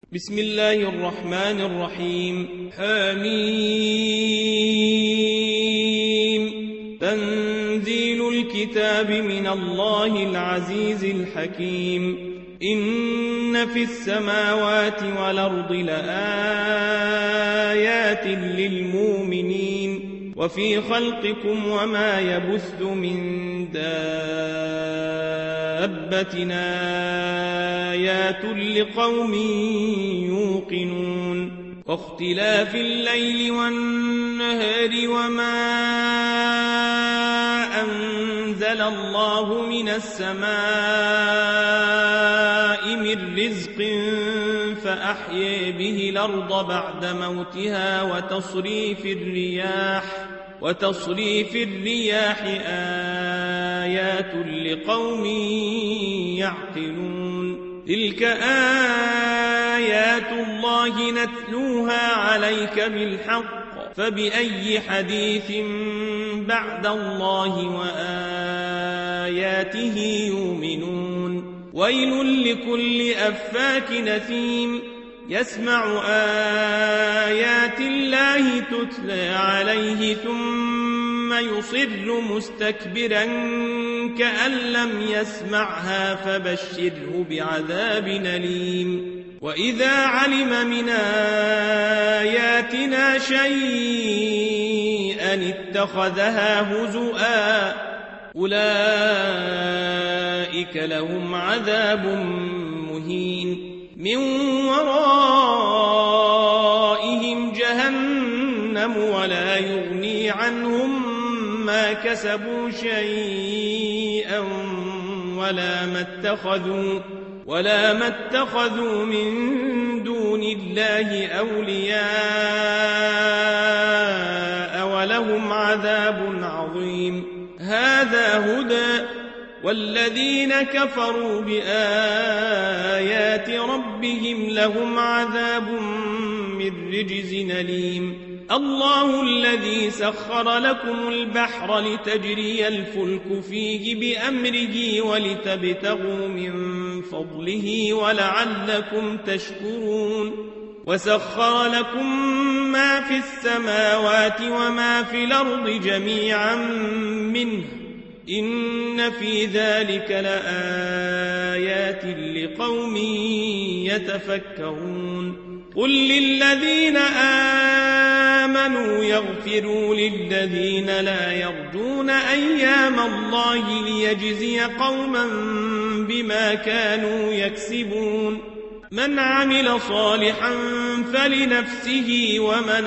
بسم الله الرحمن الرحيم. حميم. تنزيل الكتاب من الله العزيز الحكيم. إن في السماوات والأرض لآيات للمؤمنين وفي خلقكم وما يبث من دابة آيات لقوم يوقنون. واختلاف الليل والنهار وما أنزل الله من السماء من رزق فأحيي به الأرض بعد موتها وتصريف الرياح آيات لقوم يعقلون. تلك آيات الله نتلوها عليك بالحق فبأي حديث بعد الله وآياته يؤمنون. ويل لكل أفاك نثيم يسمع آيات الله تتلى عليه ثم يصر مستكبرا كأن لم يسمعها فبشره بعذاب أليم. وإذا علم من آياتنا شيئا اتخذها هزؤا أولئك لهم عذاب مهين من ورائهم جهنم ولا يغني عنهم ما كسبوا شيئا ولا ما اتخذوا من دون الله أولياء ولهم عذاب عظيم. هذا هدى والذين كفروا بآيات ربهم لهم عذاب من رجز أليم. الله الذي سخر لكم البحر لتجري الفلك فيه بأمره ولتبتغوا من فضله ولعلكم تشكرون. وسخر لكم ما في السماوات وما في الأرض جميعا منه إن في ذلك لآيات لقوم يتفكرون. قل للذين آمنوا يغفروا للذين لا يرجون أيام الله ليجزي قوما بما كانوا يكسبون. من عمل صالحا فلنفسه ومن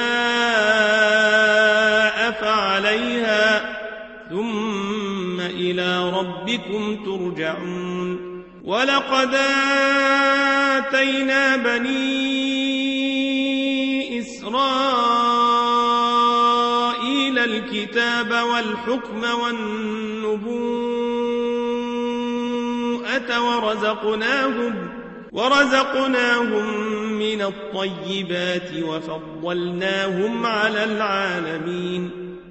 أساء فعليها ثم إلى ربكم ترجعون. ولقد آتينا بني إسرائيل الكتاب والحكم والنبوءة ورزقناهم من الطيبات وفضلناهم على العالمين.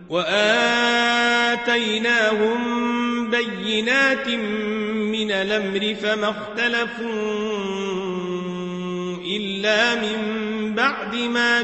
وآتيناهم بينات من الأمر فما اختلفوا إلا من بعد ما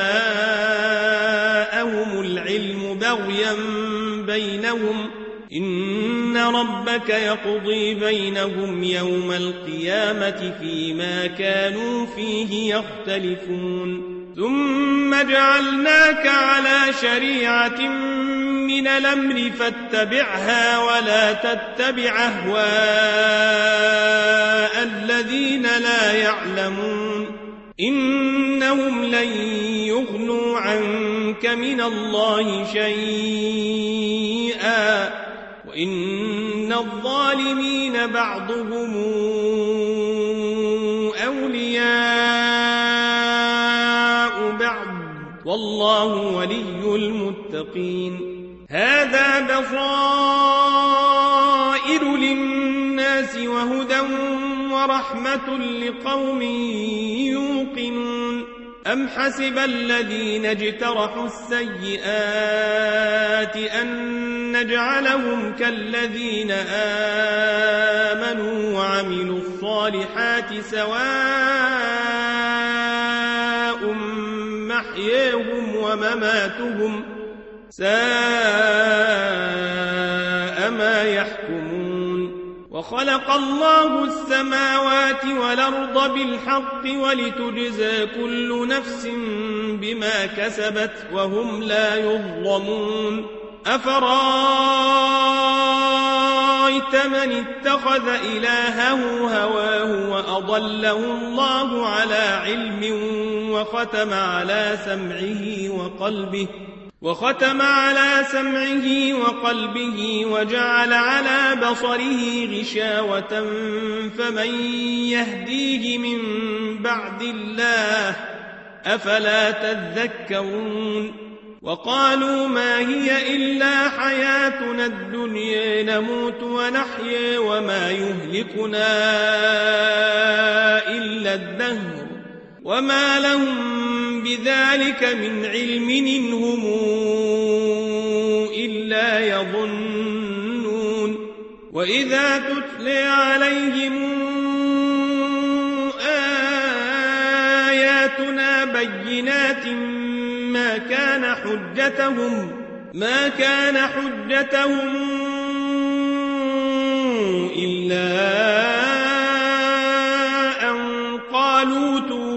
جاءهم العلم بغيا بينهم إن ربك يقضي بينهم يوم القيامة فيما كانوا فيه يختلفون. ثم جعلناك على شريعة من الأمر فاتبعها ولا تتبع أهواء الذين لا يعلمون إنهم لن يغنوا عنك من الله شيئا وإن الظالمين بعضهم أولياء بعض والله ولي المتقين. هذا بصائر للناس وهدى ورحمة لقوم يوقنون. أم حسب الذين اجترحوا السيئات أن نجعلهم كالذين آمنوا وعملوا الصالحات سواء محياهم ومماتهم ساء ما يحكمون وخلق الله السماوات والأرض بالحق ولتجزى كل نفس بما كسبت وهم لا يظلمون أفرأيت من اتخذ إلهه هواه وأضله الله على علم وختم على سمعه وقلبه وجعل على بصره غشاوة فمن يهديه من بعد الله أفلا تذكرون وقالوا ما هي إلا حياتنا الدنيا نموت ونحيا وما يهلكنا إلا الدهر وما لهم بذلك من علم إن هم إلا يظنون وإذا تتلى عليهم آياتنا بينات ما كان حجتهم إلا أن قالوا ائتوا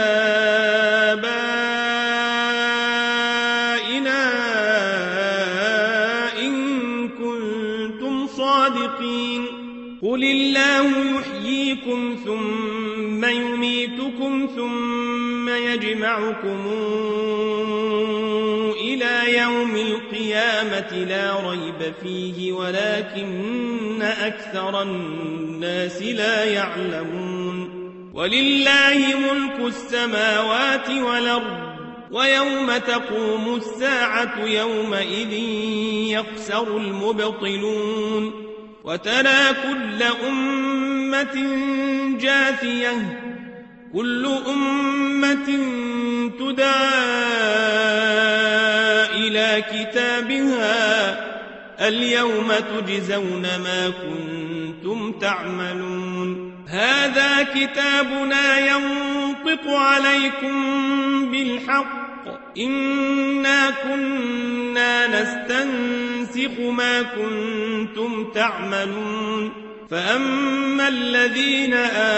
بآبائنا إن كنتم صادقين قل الله يحييكم ثم يميتكم ثم يجمعكم إلى يوم القيامة لا ريب فيه ولكن أكثر الناس لا يعلمون ولله ملك السماوات والأرض ويوم تقوم الساعة يومئذ يخسر المبطلون وترى كل أمة جاثية كل أمة تدعى إلى كتابها اليوم تجزون ما كنتم تعملون هذا كتابنا ينطق عليكم بالحق إنا كنا نستنسخ ما كنتم تعملون فأما الذين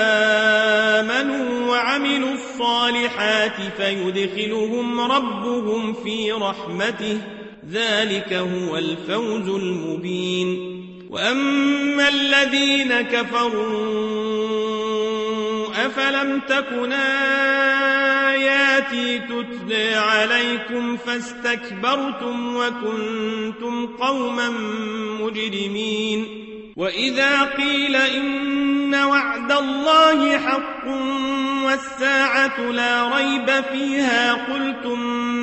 آمنوا وعملوا الصالحات فيدخلهم ربهم في رحمته ذلك هو الفوز المبين وأما الذين كفروا أفلم تكن آياتي تتلى عليكم فاستكبرتم وكنتم قوما مجرمين وإذا قيل إن وعد الله حق والساعة لا ريب فيها قلتم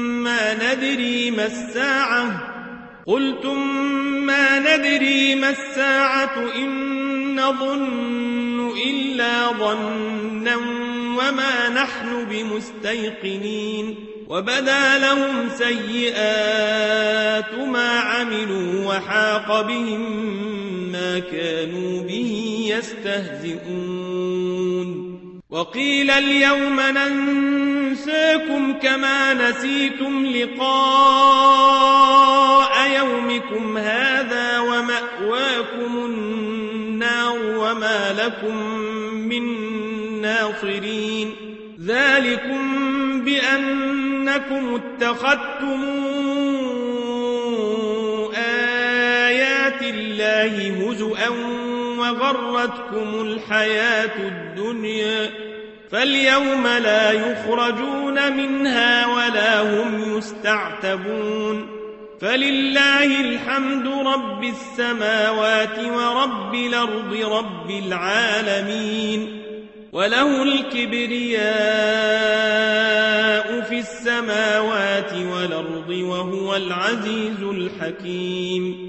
ما ندري ما الساعة إن نظن إلا ظنا وما نحن بمستيقنين وبدا لهم سيئات ما عملوا وحاق بهم ما كانوا به يستهزئون وقيل اليوم ننساكم كما نسيتم لقاء يومكم هذا ومأواكم النار وما لكم من ناصرين ذلكم بأنكم اتخذتم آيات الله هزؤا وغرتكم الحياة الدنيا فاليوم لا يخرجون منها ولا هم يستعتبون فلله الحمد رب السماوات ورب الأرض رب العالمين وله الكبرياء في السماوات والأرض وهو العزيز الحكيم